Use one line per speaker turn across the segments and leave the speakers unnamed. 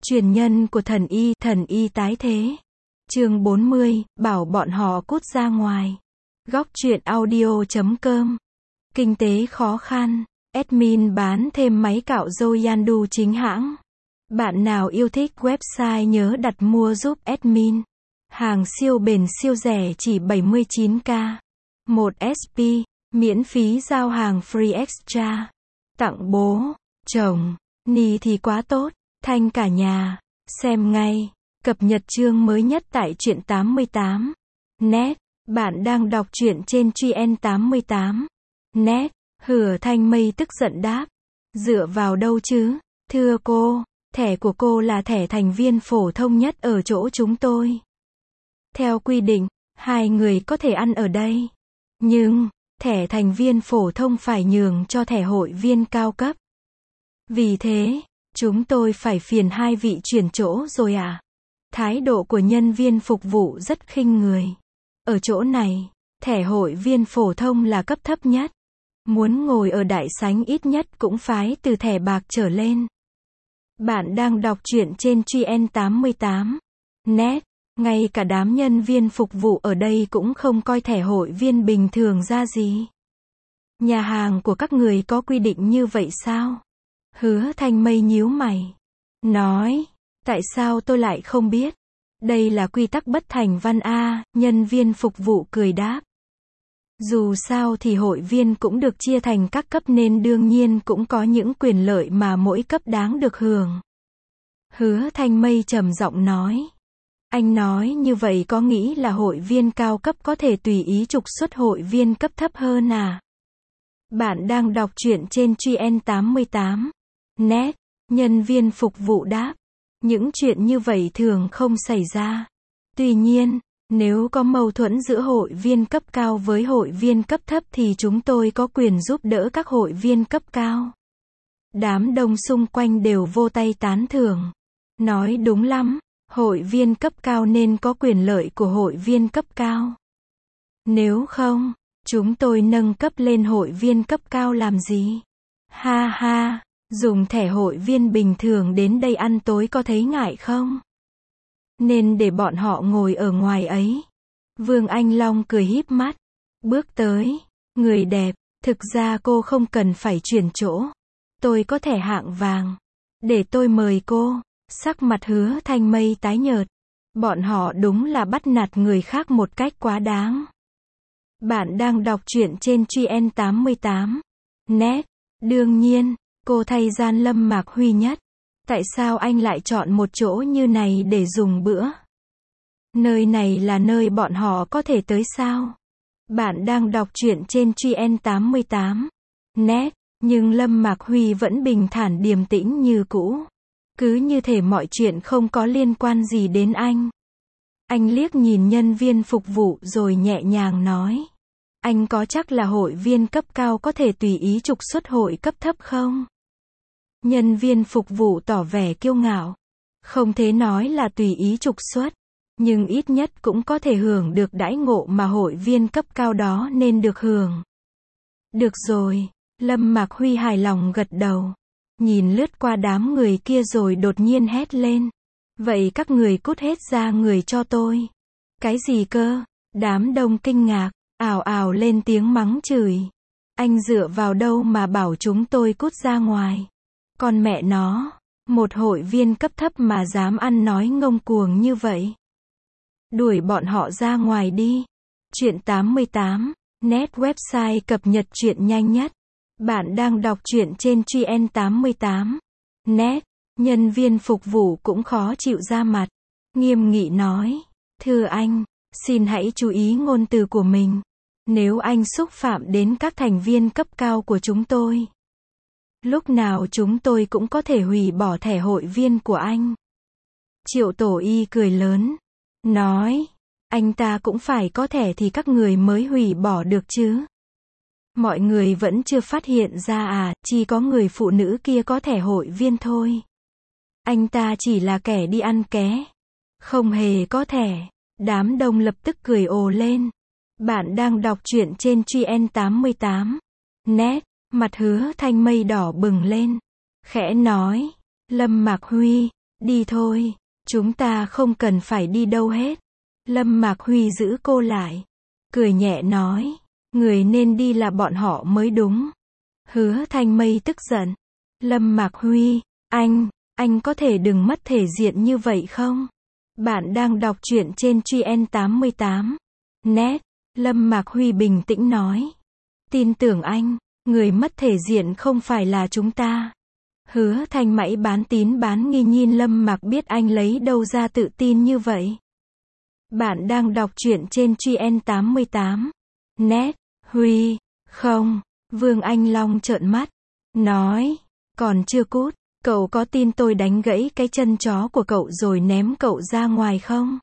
Truyền nhân của thần y tái thế. Chương 40, bảo bọn họ cút ra ngoài. Góc truyện audio.com. Kinh tế khó khăn. Admin bán thêm máy cạo râu Yandu chính hãng. Bạn nào yêu thích website nhớ đặt mua giúp admin. Hàng siêu bền siêu rẻ chỉ 79k. 1 SP, miễn phí giao hàng free extra. Tặng bố, chồng, ni thì quá tốt, thanh cả nhà. Xem ngay, cập nhật chương mới nhất tại truyện 88. Net, bạn đang đọc truyện trên truyện 88. Net, Hứa Thanh Mây tức giận đáp. Dựa vào đâu chứ, thưa cô, thẻ của cô là thẻ thành viên phổ thông nhất ở chỗ chúng tôi. Theo quy định, hai người có thể ăn ở đây. Nhưng, thẻ thành viên phổ thông phải nhường cho thẻ hội viên cao cấp. Vì thế, chúng tôi phải phiền hai vị chuyển chỗ rồi à? Thái độ của nhân viên phục vụ rất khinh người. Ở chỗ này, thẻ hội viên phổ thông là cấp thấp nhất. Muốn ngồi ở đại sảnh ít nhất cũng phải từ thẻ bạc trở lên. Bạn đang đọc truyện trên truyện 88. Net, ngay cả đám nhân viên phục vụ ở đây cũng không coi thẻ hội viên bình thường ra gì. Nhà hàng của các người có quy định như vậy sao? Hứa Thanh Mây nhíu mày. Nói, tại sao tôi lại không biết? Đây là quy tắc bất thành văn a, nhân viên phục vụ cười đáp. Dù sao thì hội viên cũng được chia thành các cấp nên đương nhiên cũng có những quyền lợi mà mỗi cấp đáng được hưởng. Hứa Thanh Mây trầm giọng nói. Anh nói như vậy có nghĩ là hội viên cao cấp có thể tùy ý trục xuất hội viên cấp thấp hơn à? Bạn đang đọc truyện trên truyện 88. Net, nhân viên phục vụ đáp. Những chuyện như vậy thường không xảy ra. Tuy nhiên, nếu có mâu thuẫn giữa hội viên cấp cao với hội viên cấp thấp thì chúng tôi có quyền giúp đỡ các hội viên cấp cao. Đám đông xung quanh đều vỗ tay tán thưởng. Nói đúng lắm, hội viên cấp cao nên có quyền lợi của hội viên cấp cao. Nếu không, chúng tôi nâng cấp lên hội viên cấp cao làm gì? Ha ha, dùng thẻ hội viên bình thường đến đây ăn tối có thấy ngại không? Nên để bọn họ ngồi ở ngoài ấy. Vương Anh Long cười híp mắt. Bước tới. Người đẹp, thực ra cô không cần phải chuyển chỗ. Tôi có thẻ hạng vàng. Để tôi mời cô. Sắc mặt Hứa Thanh Mây tái nhợt. Bọn họ đúng là bắt nạt người khác một cách quá đáng. Bạn đang đọc truyện trên truyện 88. Net. Đương nhiên, cô thay gian Lâm Mạc Huy nhất. Tại sao anh lại chọn một chỗ như này để dùng bữa? Nơi này là nơi bọn họ có thể tới sao? Bạn đang đọc truyện trên truyện 88. Net, nhưng Lâm Mạc Huy vẫn bình thản điềm tĩnh như cũ. Cứ như thể mọi chuyện không có liên quan gì đến anh. Anh liếc nhìn nhân viên phục vụ rồi nhẹ nhàng nói. Anh có chắc là hội viên cấp cao có thể tùy ý trục xuất hội cấp thấp không? Nhân viên phục vụ tỏ vẻ kiêu ngạo. Không thể nói là tùy ý trục xuất, nhưng ít nhất cũng có thể hưởng được đãi ngộ mà hội viên cấp cao đó nên được hưởng. Được rồi, Lâm Mạc Huy hài lòng gật đầu. Nhìn lướt qua đám người kia rồi đột nhiên hét lên. Vậy các người cút hết ra người cho tôi. Cái gì cơ? Đám đông kinh ngạc, ào ào lên tiếng mắng chửi. Anh dựa vào đâu mà bảo chúng tôi cút ra ngoài? Con mẹ nó, một hội viên cấp thấp mà dám ăn nói ngông cuồng như vậy. Đuổi bọn họ ra ngoài đi. Truyện 88, Net website cập nhật truyện nhanh nhất. Bạn đang đọc truyện trên truyện 88. Net, nhân viên phục vụ cũng khó chịu ra mặt. Nghiêm nghị nói, thưa anh, xin hãy chú ý ngôn từ của mình. Nếu anh xúc phạm đến các thành viên cấp cao của chúng tôi, lúc nào chúng tôi cũng có thể hủy bỏ thẻ hội viên của anh. Triệu Tổ Y cười lớn. Nói, anh ta cũng phải có thẻ thì các người mới hủy bỏ được chứ. Mọi người vẫn chưa phát hiện ra à, chỉ có người phụ nữ kia có thẻ hội viên thôi. Anh ta chỉ là kẻ đi ăn ké. Không hề có thẻ. Đám đông lập tức cười ồ lên. Bạn đang đọc truyện trên truyện 88. Net. Mặt Hứa Thanh Mây đỏ bừng lên. Khẽ nói. Lâm Mạc Huy, Đi thôi, chúng ta không cần phải đi đâu hết. Lâm Mạc Huy giữ cô lại, cười nhẹ nói, người nên đi là bọn họ mới đúng. Hứa Thanh Mây tức giận. Lâm Mạc Huy, anh có thể đừng mất thể diện như vậy không? Bạn đang đọc truyện trên Truyện88. Net. Lâm Mạc Huy bình tĩnh nói. Tin tưởng anh, người mất thể diện không phải là chúng ta. Hứa Thanh Mãy bán tín bán nghi nhìn Lâm Mạc biết anh lấy đâu ra tự tin như vậy. Bạn đang đọc truyện trên Truyện88. Net. Huy, không. Vương Anh Long trợn mắt, nói, còn chưa cút, cậu có tin tôi đánh gãy cái chân chó của cậu rồi ném cậu ra ngoài không?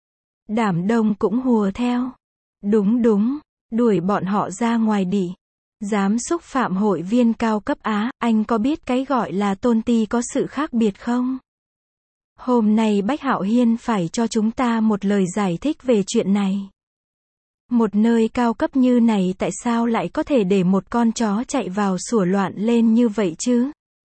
Đảm Đông cũng hùa theo. Đúng, đuổi bọn họ ra ngoài đi. Dám xúc phạm hội viên cao cấp Á, anh có biết cái gọi là tôn ti có sự khác biệt không? Hôm nay Bách Hạo Hiên phải cho chúng ta một lời giải thích về chuyện này. Một nơi cao cấp như này tại sao lại có thể để một con chó chạy vào sủa loạn lên như vậy chứ?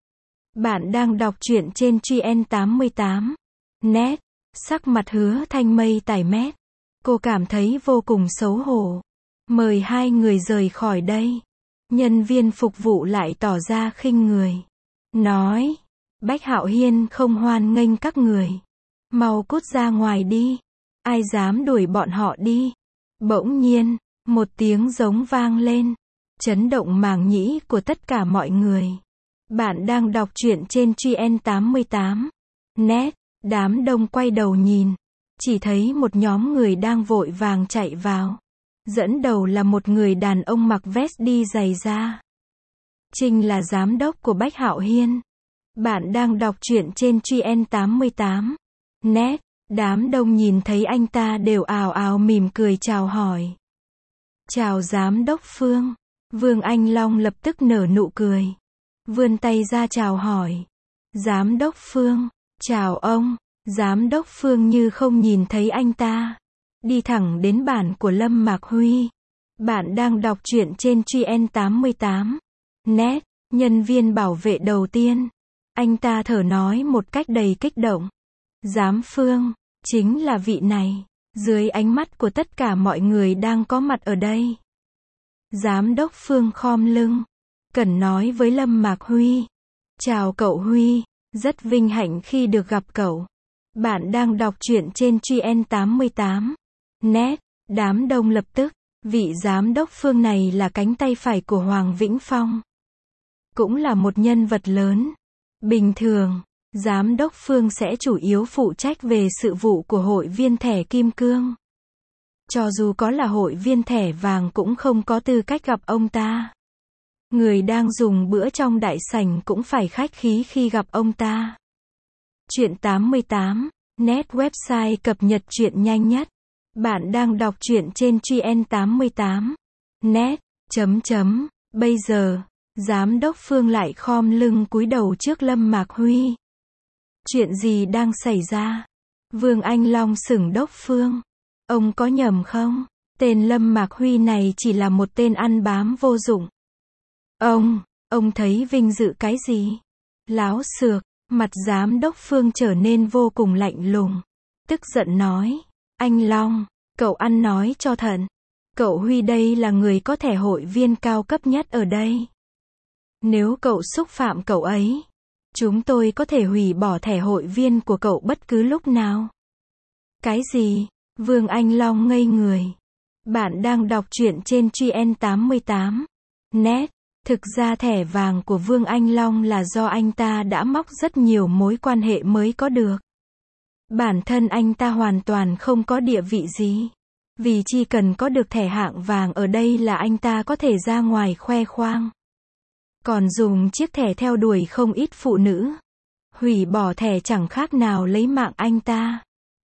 Bạn đang đọc truyện trên Truyện88. Net. Sắc mặt Hứa Thanh Mây tái mét. Cô cảm thấy vô cùng xấu hổ. Mời hai người rời khỏi đây. Nhân viên phục vụ lại tỏ ra khinh người. Nói, Bách Hạo Hiên không hoan nghênh các người. Mau cút ra ngoài đi. Ai dám đuổi bọn họ đi. Bỗng nhiên, một tiếng giống vang lên, chấn động màng nhĩ của tất cả mọi người. Bạn đang đọc truyện trên Truyện88. Net. Đám đông quay đầu nhìn, chỉ thấy một nhóm người đang vội vàng chạy vào. Dẫn đầu là một người đàn ông mặc vest đi giày da. Trinh là giám đốc của Bách Hạo Hiên. Bạn đang đọc truyện trên Truyện88. Net. Đám đông nhìn thấy anh ta đều ào ào mỉm cười chào hỏi. Chào giám đốc Phương. Vương Anh Long lập tức nở nụ cười. Vươn tay ra chào hỏi. Giám đốc Phương. Chào ông. Giám đốc Phương như không nhìn thấy anh ta. Đi thẳng đến bản của Lâm Mạc Huy. Bạn đang đọc truyện trên Truyện88. Net. Nhân viên bảo vệ đầu tiên. Anh ta thở nói một cách đầy kích động. Giám Phương. Chính là vị này. Dưới ánh mắt của tất cả mọi người đang có mặt ở đây. Giám đốc Phương khom lưng. Cẩn nói với Lâm Mạc Huy. Chào cậu Huy. Rất vinh hạnh khi được gặp cậu. Bạn đang đọc truyện trên Truyện88. Net. Đám đông lập tức. Vị giám đốc Phương này là cánh tay phải của Hoàng Vĩnh Phong. Cũng là một nhân vật lớn. Bình thường, giám đốc Phương sẽ chủ yếu phụ trách về sự vụ của hội viên thẻ kim cương. Cho dù có là hội viên thẻ vàng cũng không có tư cách gặp ông ta. Người đang dùng bữa trong đại sảnh cũng phải khách khí khi gặp ông ta. Truyện88. Net website cập nhật truyện nhanh nhất. Bạn đang đọc truyện trên Truyện88. Net. Bây giờ, giám đốc Phương lại khom lưng cúi đầu trước Lâm Mạc Huy. Chuyện gì đang xảy ra? Vương Anh Long sửng đốc Phương. Ông có nhầm không? Tên Lâm Mạc Huy này chỉ là một tên ăn bám vô dụng. Ông thấy vinh dự cái gì? Láo xược. Mặt giám đốc Phương trở nên vô cùng lạnh lùng. Tức giận nói. Anh Long, cậu ăn nói cho thận. Cậu Huy đây là người có thẻ hội viên cao cấp nhất ở đây. Nếu cậu xúc phạm cậu ấy, chúng tôi có thể hủy bỏ thẻ hội viên của cậu bất cứ lúc nào. Cái gì? Vương Anh Long ngây người. Bạn đang đọc truyện trên Truyện88. Net. Thực ra thẻ vàng của Vương Anh Long là do anh ta đã móc rất nhiều mối quan hệ mới có được. Bản thân anh ta hoàn toàn không có địa vị gì. Vì chỉ cần có được thẻ hạng vàng ở đây là anh ta có thể ra ngoài khoe khoang. Còn dùng chiếc thẻ theo đuổi không ít phụ nữ. Hủy bỏ thẻ chẳng khác nào lấy mạng anh ta.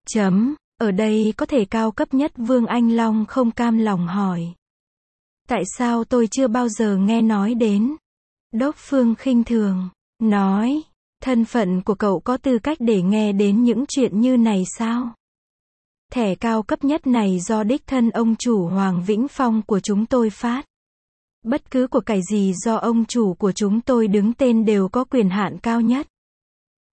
Ở đây có thể cao cấp nhất. Vương Anh Long không cam lòng hỏi. Tại sao tôi chưa bao giờ nghe nói đến? Đốc Phương khinh thường. Nói. Thân phận của cậu có tư cách để nghe đến những chuyện như này sao? Thẻ cao cấp nhất này do đích thân ông chủ Hoàng Vĩnh Phong của chúng tôi phát. Bất cứ của cải gì do ông chủ của chúng tôi đứng tên đều có quyền hạn cao nhất.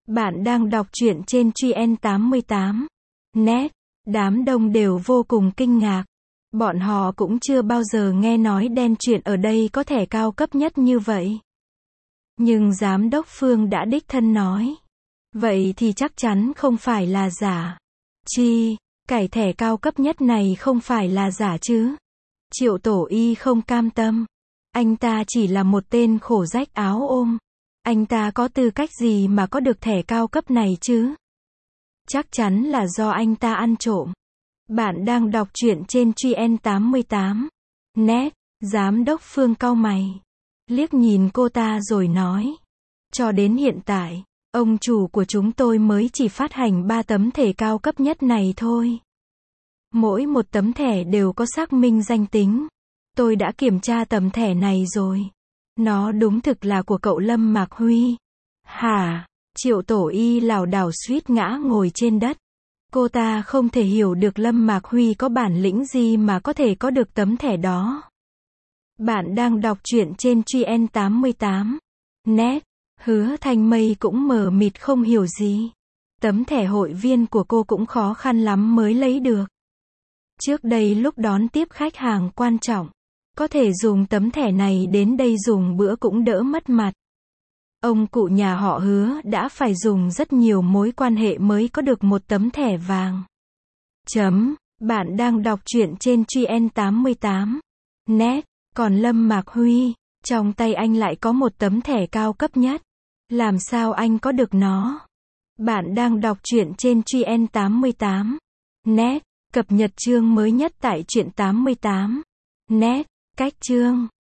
Bạn đang đọc truyện trên Truyện88. Net. Đám đông đều vô cùng kinh ngạc. Bọn họ cũng chưa bao giờ nghe nói đen truyện ở đây có thẻ cao cấp nhất như vậy. Nhưng giám đốc Phương đã đích thân nói. Vậy thì chắc chắn không phải là giả. Cải thẻ cao cấp nhất này không phải là giả chứ? Triệu Tổ Y không cam tâm. Anh ta chỉ là một tên khổ rách áo ôm. Anh ta có tư cách gì mà có được thẻ cao cấp này chứ? Chắc chắn là do anh ta ăn trộm. Bạn đang đọc truyện trên Truyện88. Net. Giám đốc Phương cau mày. Liếc nhìn cô ta rồi nói. Cho đến hiện tại, ông chủ của chúng tôi mới chỉ phát hành 3 tấm thẻ cao cấp nhất này thôi. Mỗi một tấm thẻ đều có xác minh danh tính. Tôi đã kiểm tra tấm thẻ này rồi. Nó đúng thực là của cậu Lâm Mạc Huy. Hả? Triệu Tổ Y lảo đảo suýt ngã ngồi trên đất. Cô ta không thể hiểu được Lâm Mạc Huy có bản lĩnh gì mà có thể có được tấm thẻ đó. Bạn đang đọc truyện trên Truyện88. Net. Hứa Thanh Mây cũng mờ mịt không hiểu gì. Tấm thẻ hội viên của cô cũng khó khăn lắm mới lấy được. Trước đây lúc đón tiếp khách hàng quan trọng, có thể dùng tấm thẻ này đến đây dùng bữa cũng đỡ mất mặt. Ông cụ nhà họ Hứa đã phải dùng rất nhiều mối quan hệ mới có được một tấm thẻ vàng. Bạn đang đọc truyện trên Truyện88. Net. Còn Lâm Mạc Huy, trong tay anh lại có một tấm thẻ cao cấp nhất. Làm sao anh có được nó? Bạn đang đọc truyện trên Truyện88. Net. Cập nhật chương mới nhất tại Truyện88. Net. Cách chương